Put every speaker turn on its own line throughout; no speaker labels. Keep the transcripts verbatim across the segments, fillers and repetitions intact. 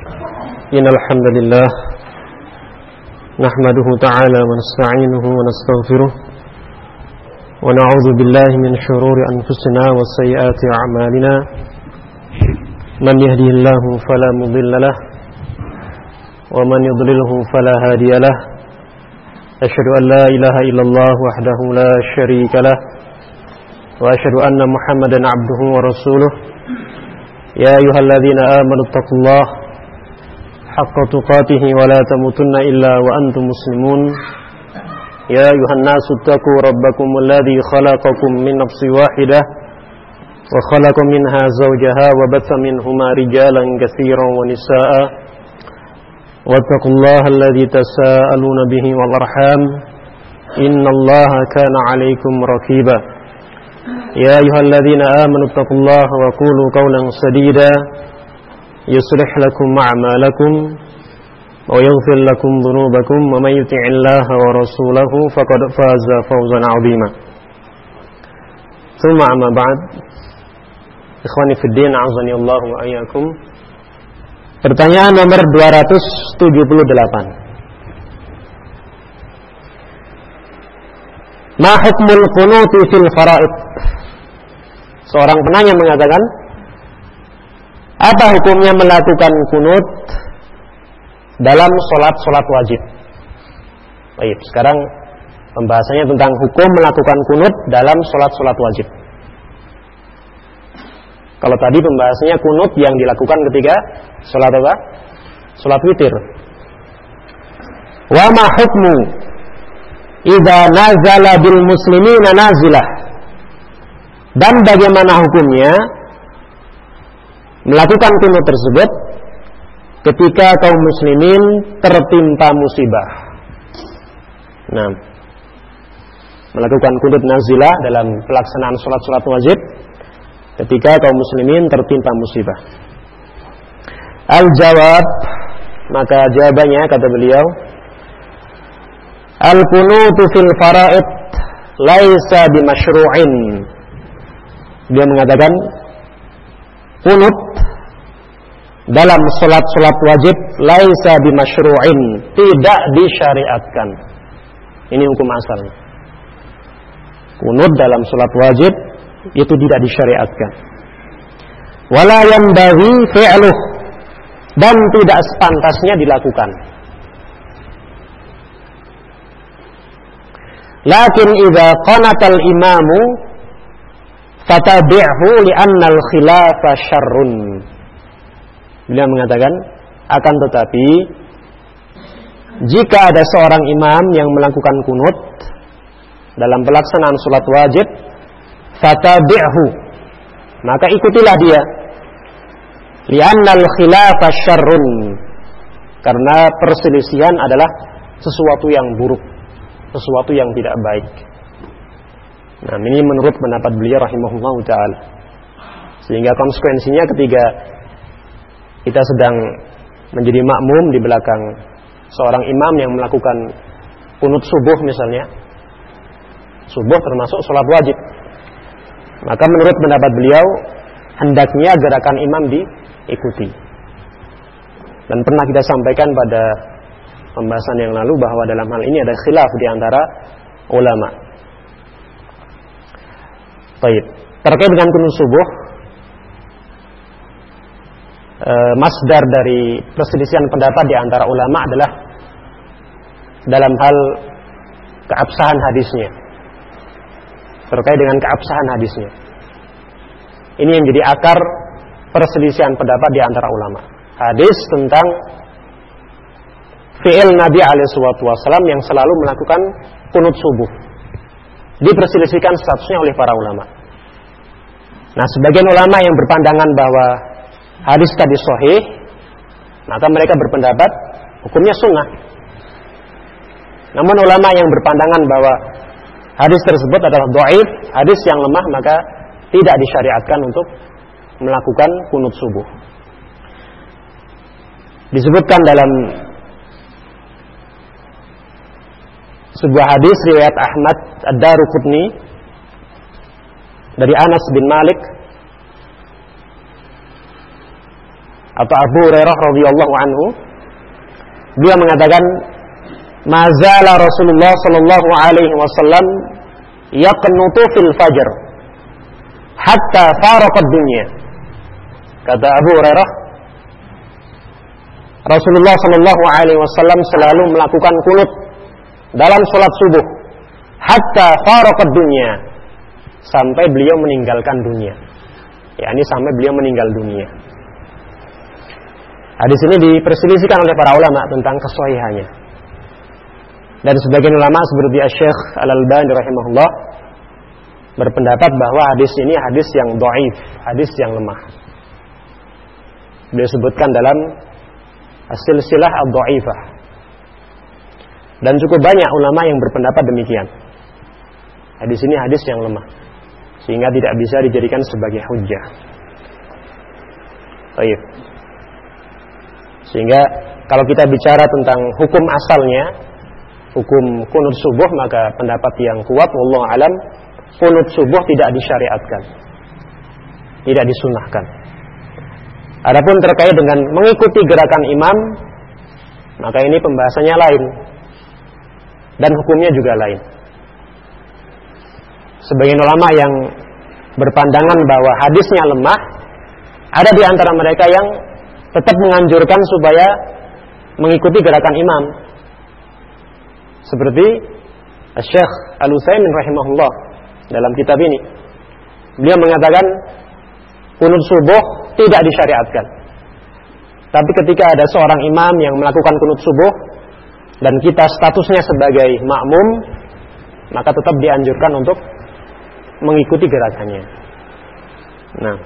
Innal hamdalillah nahmaduhu ta'ala wa nasta'inuhu wa nastaghfiruh wa na'udzu billahi min shururi anfusina wa sayyiati a'malina. Man yahdihillahu fala mudilla lahu wa man yudlilhu fala hadiya lahu. Asyhadu an la ilaha illallah wahdahu la syarika lahu wa asyhadu anna Muhammadan 'abduhu wa rasuluh. Ya ayyuhalladzina amanu taqullaha haqqa tuqatih wa la tamutunna illa wa antum muslimun. Ya ayyuhan nasu taqu rabbakumul ladzi khalaqakum min nafsin wahidah wa khalaqa minha zawjaha wa batha minhuma rijalan katsiran wa nisaa'a. Wattaqullaha alladzi tasaaluna bihi wal arham innallaha kana 'alaikum raqiba. Ya ayyuhalladzina amanu taqullaha wa qulu qawlan sadida yuslih lakum a'malakum wa yaghfir lakum dhunubakum wa may yuti'illaha wa rasulahu faqad faza fawzan 'azima. Tsumma amma ba'd. Ikhwani fid din, a'azzani Allah wa iyyakum. Pertanyaan nomor dua ratus tujuh puluh delapan. Ma hukmul qunuti fil fara'id? Seorang penanya mengatakan, apa hukumnya melakukan kunut dalam sholat-sholat wajib? Baik, sekarang pembahasannya tentang hukum melakukan kunut dalam sholat-sholat wajib. Kalau tadi pembahasannya kunut yang dilakukan ketika sholat apa? Sholat witir. Wa ma hukmu idza nazala bil muslimina nazilah? Dan bagaimana hukumnya melakukan kunut tersebut ketika kaum muslimin tertimpa musibah? Nah, melakukan kunut nazilah dalam pelaksanaan sholat-sholat wajib ketika kaum muslimin tertimpa musibah. Al-jawab, maka jawabannya kata beliau, al-kunutu fil fara'id laisa bimasyru'in. Dia mengatakan kunut dalam salat-salat wajib laisa bimasyru'in, tidak disyariatkan. Ini hukum asalnya. Kunut dalam salat wajib itu tidak disyariatkan. Wala yanbaghi fi'luh, dan tidak sepantasnya dilakukan. Lakin idza qanatal imamu fatabi'hu li'anna al-khilafa syarrun. Beliau mengatakan, akan tetapi jika ada seorang imam yang melakukan kunut dalam pelaksanaan salat wajib, fatabi'hu, maka ikutilah dia. Li'annal khilafa syarrun, karena perselisihan adalah sesuatu yang buruk, sesuatu yang tidak baik. Nah, ini menurut pendapat beliau rahimahullahu ta'ala. Sehingga konsekuensinya ketika kita sedang menjadi makmum di belakang seorang imam yang melakukan kunut subuh misalnya, subuh termasuk sholat wajib, maka menurut pendapat beliau hendaknya gerakan imam diikuti. Dan pernah kita sampaikan pada pembahasan yang lalu bahwa dalam hal ini ada khilaf di antara ulama. Baik, terkait dengan kunut subuh, e, masdar dari perselisihan pendapat di antara ulama adalah dalam hal keabsahan hadisnya. Terkait dengan keabsahan hadisnya, ini yang jadi akar perselisihan pendapat di antara ulama. Hadis tentang fi'il Nabi alaihi wasallam yang selalu melakukan kunut subuh diperselisihkan statusnya oleh para ulama. Nah, sebagian ulama yang berpandangan bahwa hadis tadi sahih, maka mereka berpendapat hukumnya sunnah. Namun ulama yang berpandangan bahwa hadis tersebut adalah dhaif, hadis yang lemah, maka tidak disyariatkan untuk melakukan kunut subuh. Disebutkan dalam sebuah hadis riwayat Ahmad Ad-Daruqutni dari Anas bin Malik atau Abu Hurairah radhiyallahu anhu, dia mengatakan, "Mazala Rasulullah sallallahu alaihi wasallam yaqnutu fil fajr hatta faraqad dunya." Kata Abu Hurairah, Rasulullah sallallahu alaihi wasallam selalu melakukan kunut dalam salat subuh hatta faraqad dunya, sampai beliau meninggalkan dunia. yakni sampai beliau meninggal dunia. Hadis ini diperselisihkan oleh para ulama tentang kesahihannya. Dan sebagian ulama seperti Asy-Syaikh Al-Albani rahimahullah berpendapat bahwa hadis ini hadis yang dhaif, hadis yang lemah. Beliau sebutkan dalam As-Silsilah Ad-Dhaifah. Dan cukup banyak ulama yang berpendapat demikian. Hadis ini hadis yang lemah, sehingga tidak bisa dijadikan sebagai hujjah. Baik. Sehingga kalau kita bicara tentang hukum asalnya, hukum kunut subuh, maka pendapat yang kuat wallahu alam, kunut subuh tidak disyariatkan, tidak disunahkan. Adapun terkait dengan mengikuti gerakan imam, maka ini pembahasannya lain dan hukumnya juga lain. Sebagian ulama yang berpandangan bahwa hadisnya lemah, ada di antara mereka yang tetap menganjurkan supaya mengikuti gerakan imam. Seperti Syekh Al-Utsaimin rahimahullah dalam kitab ini, beliau mengatakan kunut subuh tidak disyariatkan. Tapi ketika ada seorang imam yang melakukan kunut subuh dan kita statusnya sebagai makmum, maka tetap dianjurkan untuk mengikuti gerakannya. Nah,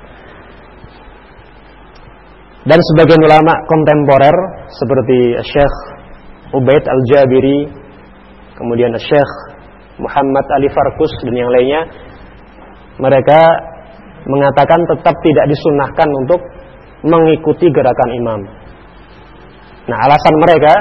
dan sebagian ulama kontemporer seperti Syekh Ubaid Al-Jabiri, kemudian Syekh Muhammad Ali Farkus dan yang lainnya, mereka mengatakan tetap tidak disunahkan untuk mengikuti gerakan imam. Nah, alasan mereka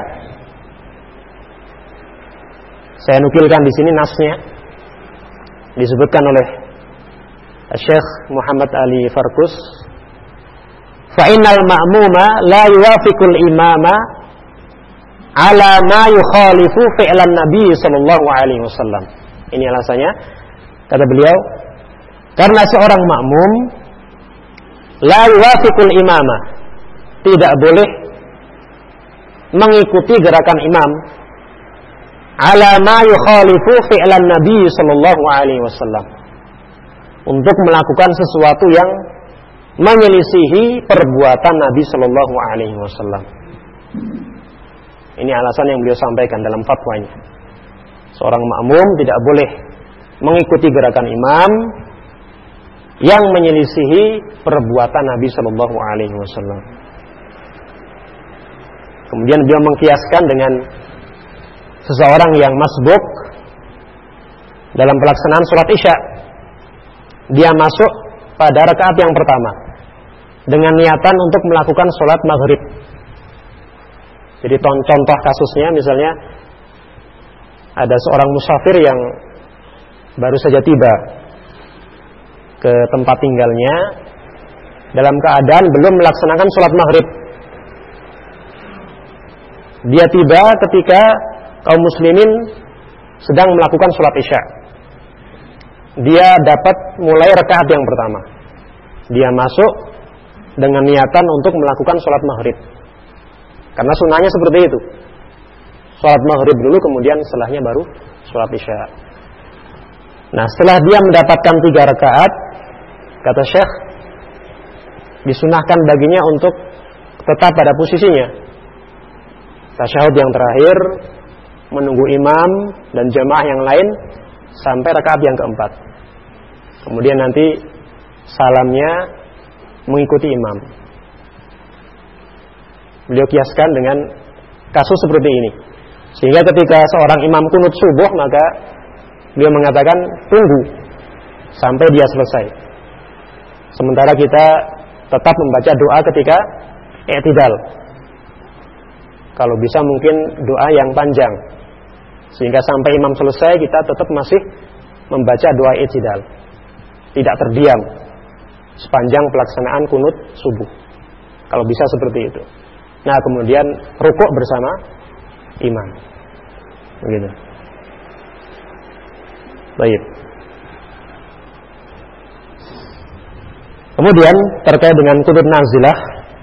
saya nukilkan di sini nasnya, disebutkan oleh Syekh Muhammad Ali Farkus, fa innal ma'muma la yuwafiqul imama ala ma yukhalifu fi'lan nabi sallallahu alaihi wasallam. Ini alasannya, kata beliau, karena seorang makmum la yuwafiqul imama, tidak boleh mengikuti gerakan imam ala ma yukhalifu fi'lan nabi sallallahu alaihi wasallam, untuk melakukan sesuatu yang menyelisihi perbuatan Nabi sallallahu alaihi wasallam. Ini alasan yang beliau sampaikan dalam fatwanya. Seorang makmum tidak boleh mengikuti gerakan imam yang menyelisihi perbuatan Nabi sallallahu alaihi wasallam. Kemudian beliau mengkiaskan dengan seseorang yang masbuk dalam pelaksanaan sholat Isya. Dia masuk pada rakaat yang pertama dengan niatan untuk melakukan sholat maghrib. Jadi contoh kasusnya, misalnya ada seorang musafir yang baru saja tiba ke tempat tinggalnya dalam keadaan belum melaksanakan sholat maghrib. Dia tiba ketika kaum muslimin sedang melakukan sholat Isya. Dia dapat mulai rakaat yang pertama. Dia masuk dengan niatan untuk melakukan sholat maghrib, karena sunnahnya seperti itu. Sholat maghrib dulu, kemudian setelahnya baru sholat Isya. Nah, setelah dia mendapatkan tiga rakaat, kata Syekh, disunahkan baginya untuk tetap pada posisinya, tasyahud yang terakhir, menunggu imam dan jamaah yang lain sampai rakaat yang keempat. Kemudian nanti salamnya mengikuti imam. Beliau kiaskan dengan kasus seperti ini, sehingga ketika seorang imam kunut subuh, maka beliau mengatakan tunggu sampai dia selesai, sementara kita tetap membaca doa ketika i'tidal. Kalau bisa mungkin doa yang panjang, sehingga sampai imam selesai kita tetap masih membaca doa i'tidal, tidak terdiam sepanjang pelaksanaan kunut subuh. Kalau bisa seperti itu. Nah, kemudian rukuk bersama imam. Begitu. Baik. Kemudian terkait dengan qunut nazilah,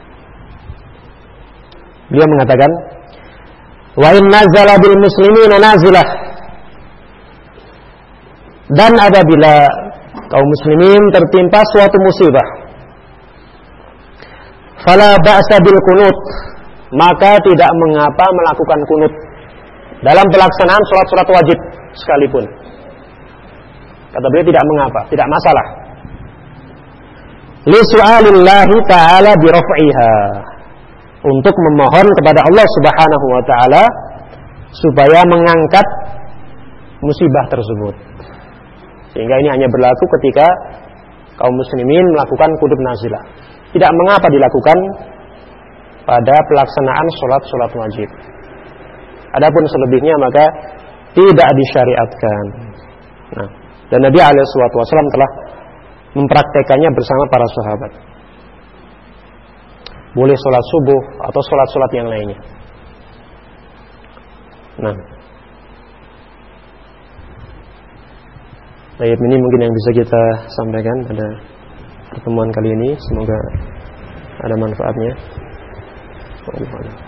beliau mengatakan, wa in nazala bil muslimina nazilah. Dan apabila kaum muslimin tertimpa suatu musibah, fala ba'sa bil qunut, maka tidak mengapa melakukan kunut dalam pelaksanaan sholat-sholat wajib sekalipun. Kata beliau tidak mengapa, tidak masalah. Li su'alillahi ta'ala bi raf'iha, untuk memohon kepada Allah Subhanahu wa taala supaya mengangkat musibah tersebut. Sehingga ini hanya berlaku ketika kaum muslimin melakukan qunut nazilah. Tidak mengapa dilakukan pada pelaksanaan sholat-sholat wajib. Adapun selebihnya maka tidak disyariatkan. Nah, dan Nabi alaihi wasallam telah mempraktekannya bersama para sahabat. Boleh sholat subuh atau sholat-sholat yang lainnya. Nah, baik, ini mungkin yang bisa kita sampaikan pada pertemuan kali ini. Semoga ada manfaatnya.